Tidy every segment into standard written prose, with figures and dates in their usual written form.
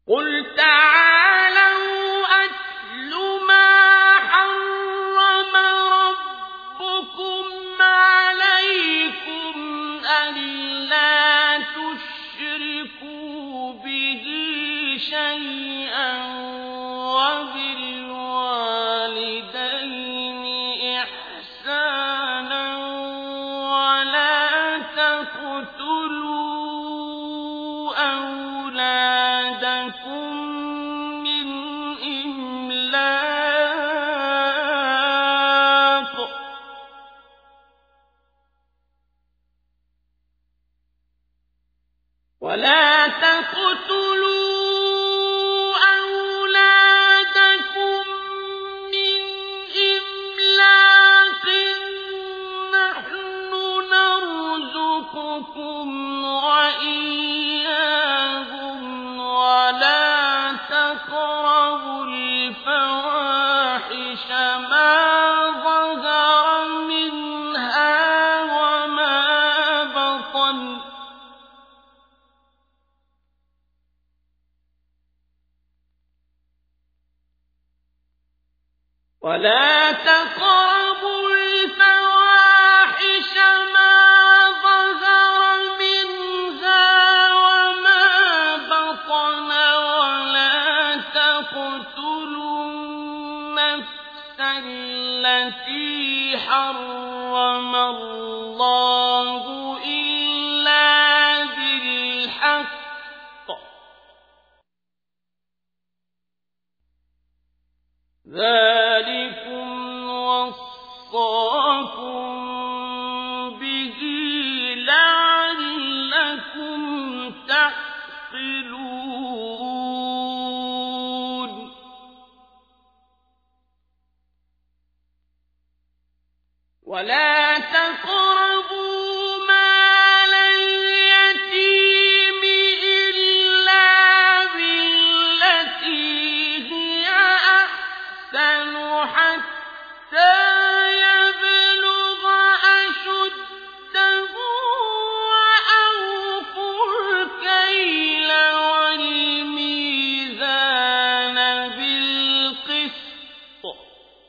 قُلْ تَعَالَوْا أَتْلُ مَا حَرَّمَ رَبُّكُمْ عَلَيْكُمْ أَلَّا تُشْرِكُوا بِهِ شَيْئًا وَبِالْوَالِدَيْنِ إِحْسَانًا وَلَا تَقْتُلُوا أَوْلَادَكُم مِّنْ إِمْلَاقٍ ۖ نَّحْنُ نَرْزُقُكُمْ وَإِيَّاهُمْ ۖ وَلَا تَقْرَبُوا الْفَوَاحِشَ مَا ظَهَرَ مِنْهَا وَمَا بَطَنَ ۖ وَلَا تَقْتُلُوا النَّفْسَ الَّتِي حَرَّمَ اللَّهُ إِلَّا بِالْحَقِّ ۚ ذَٰلِكُمْ وَصَّاكُم بِهِ لَعَلَّكُمْ تَعْقِلُونَ وَلَا تَقْرَبُوا مَالَ الْيَتِيمِ إِلَّا بِالَّتِي هِيَ أَحْسَنُ حَتَّىٰ يَبْلُغَ أَشُدَّهُ ۖ وَأَوْفُوا الْكَيْلَ وَالْمِيزَانَ بِالْقِسْطِ ۖ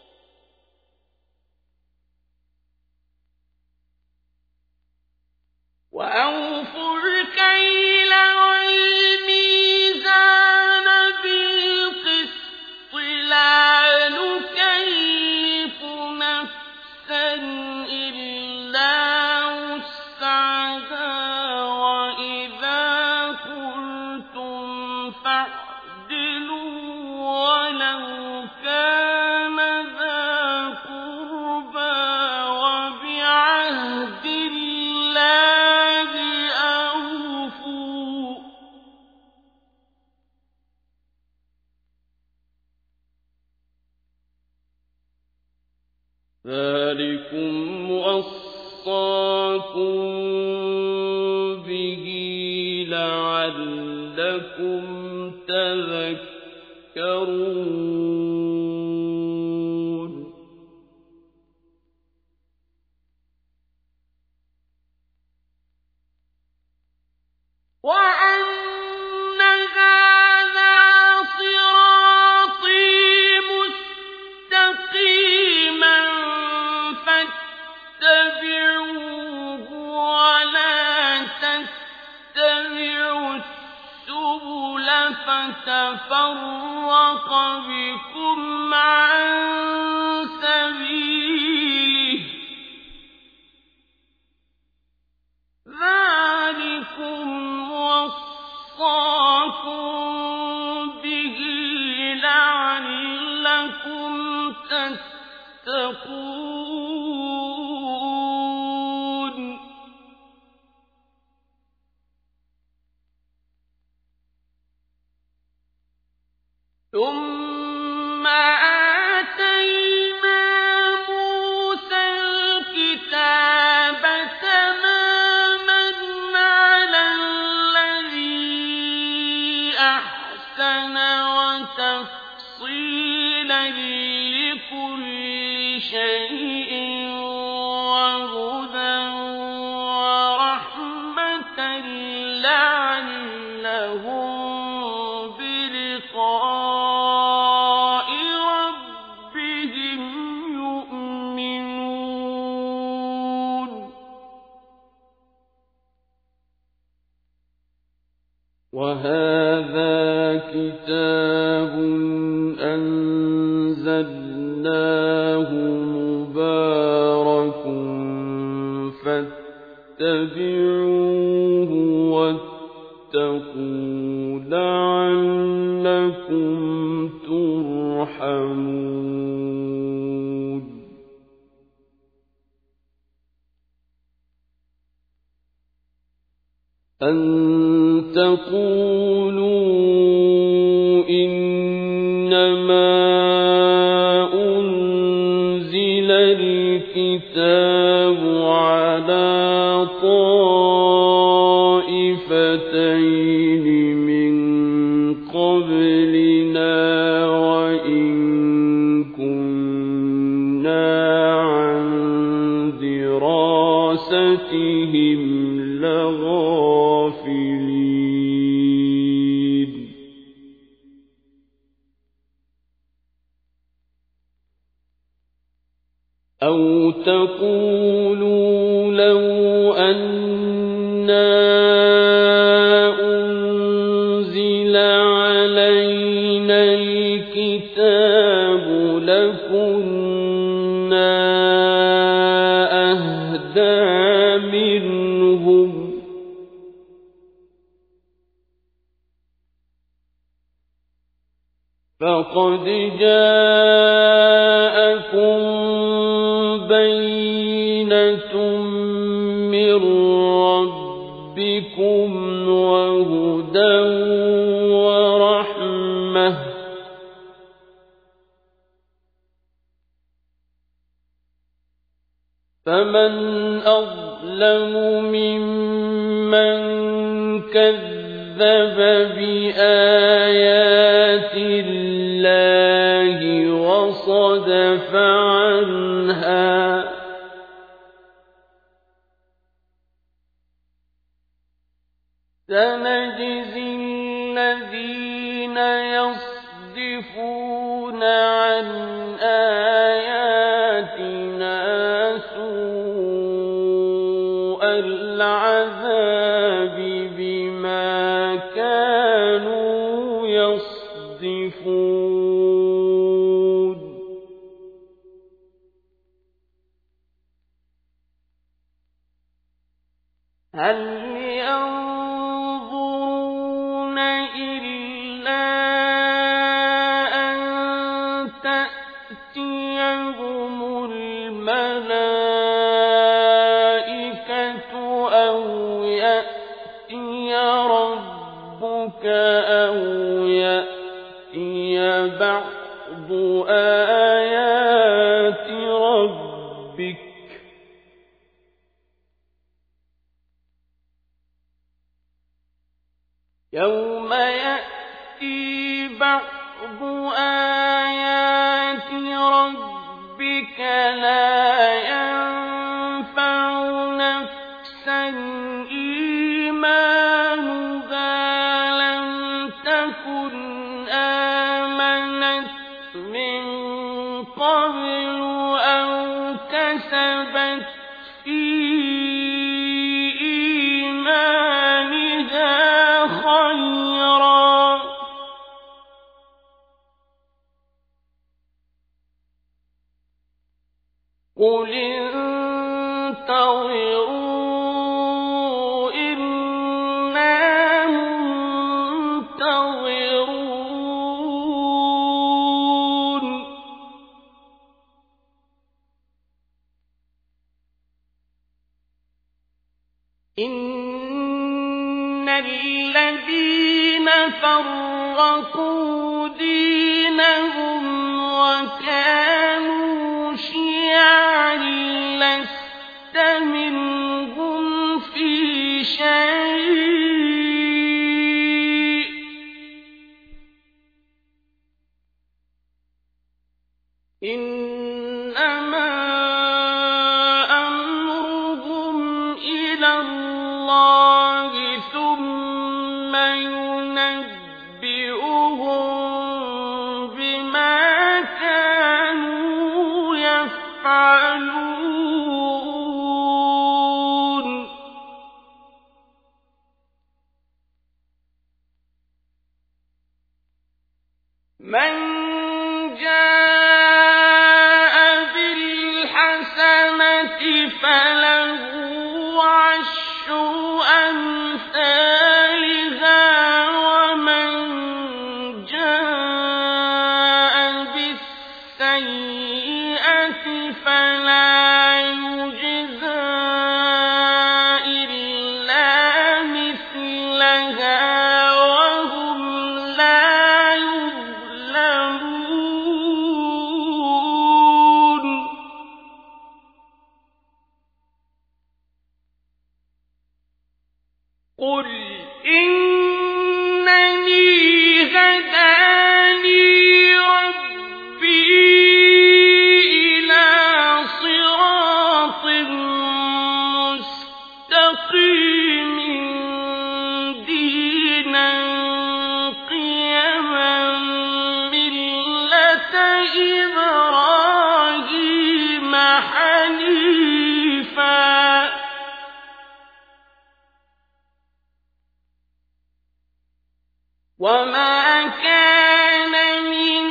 لَا نُكَلِّفُ نَفْسًا إِلَّا وُسْعَهَا ۖ وَإِذَا قُلْتُمْ فَاعْدِلُوا وَلَوْ كَانَ ذَا قُرْبَىٰ ۖ وَبِعَهْدِ اللَّهِ أَوْفُوا ۚ ذَٰلِكُمْ وَصَّاكُم بِهِ لَعَلَّكُمْ تَذَكَّرُونَ وَأَنَّ هَٰذَا صِرَاطِي مُسْتَقِيمًا فَاتَّبِعُوهُ ۖ وَلَا تَتَّبِعُوا السُّبُلَ فَتَفَرَّقَ بِكُمْ عَن سَبِيلِهِ ۚ ذَٰلِكُمْ وَصَّاكُم بِهِ لَعَلَّكُمْ تَتَّقُونَ ثُمَّ آتَيْنَا مُوسَى الْكِتَابَ تَمَامًا عَلَى الَّذِي أَحْسَنَ وَتَفْصِيلًا لِّكُلِّ شَيْءٍ وَهُدًى وَرَحْمَةً لَّعَلَّهُم بِلِقَاءِ لعلكم ترحمون أن تقولوا إنما أنزل الكتاب على طائفتين من قبلنا وإن كنا عن دراستهم لغافلين أو تقولوا لو أنا أنزل علينا الكتاب لكنا أهدى منهم فقد جاءكم بينة من ربكم وهدى ورحمة فمن أظلم ممن كذب بآيات الله وصدف عنها سنجزي الذين يصدفون عن آياتنا سوء العذاب بما كانوا يصدفون هل ينظرون إلا أن تأتيهم الملائكة أو يأتي ربك أو يأتي بعض آيات ربك يوم يأتي بعض آيات ربك لا ينفع نفسا إيمانها لم تكن آمنت من قبل أو كسبت في إيمانها خيرا قل انتظروا إنا منتظرون إن الذين فرقوا دينهم وكانوا شيعا لست منهم في شيء إنما أمرهم إلى الله ثم ينبئهم بما كانوا يفعلون من جاء بالحسنة فله عشر أمثالها ومن جاء وما كان من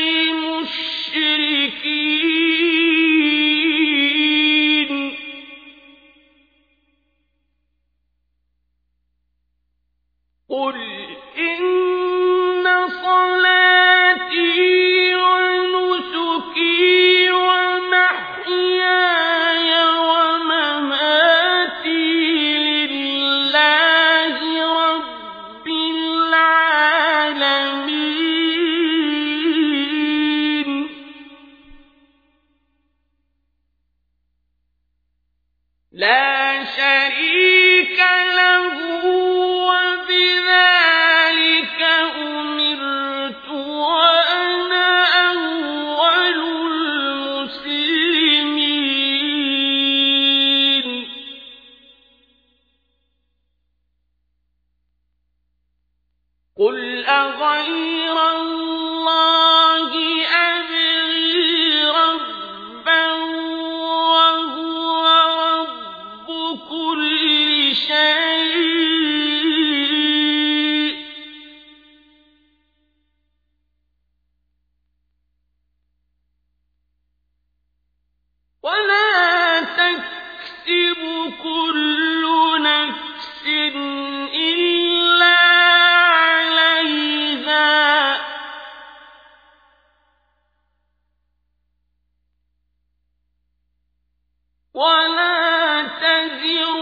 المشركين قل إن صلاتي ونسكي ومحياي ومماتي لله رب العالمين لا شريك له وبذلك أمرت وأنا أول المسلمين قل أغير الله أبغي ربا وهو رب كل شيء ولا تكسب كل نفس إلا عليها ولا تزر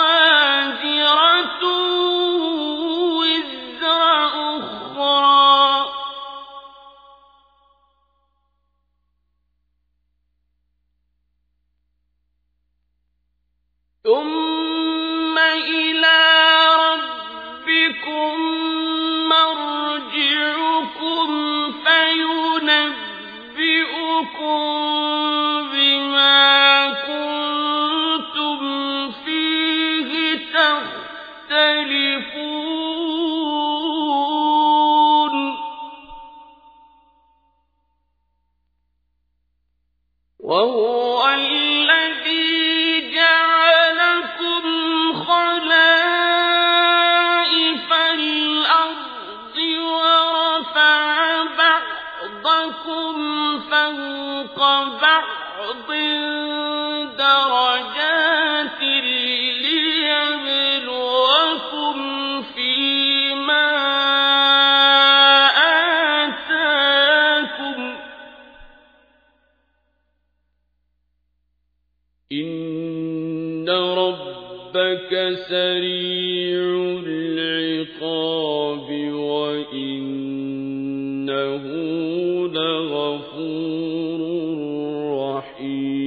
وازرة وزر أخرى ثم إلى ربكم مرجعكم فينبئكم بما كنتم فيه تختلفون وهو الذي جعلكم خلائف الأرض ورفع بعضكم فوق بعض درجات ليبلوكم فيما آتاكم إن ربك سريع العقاب وإنه لغفور رحيم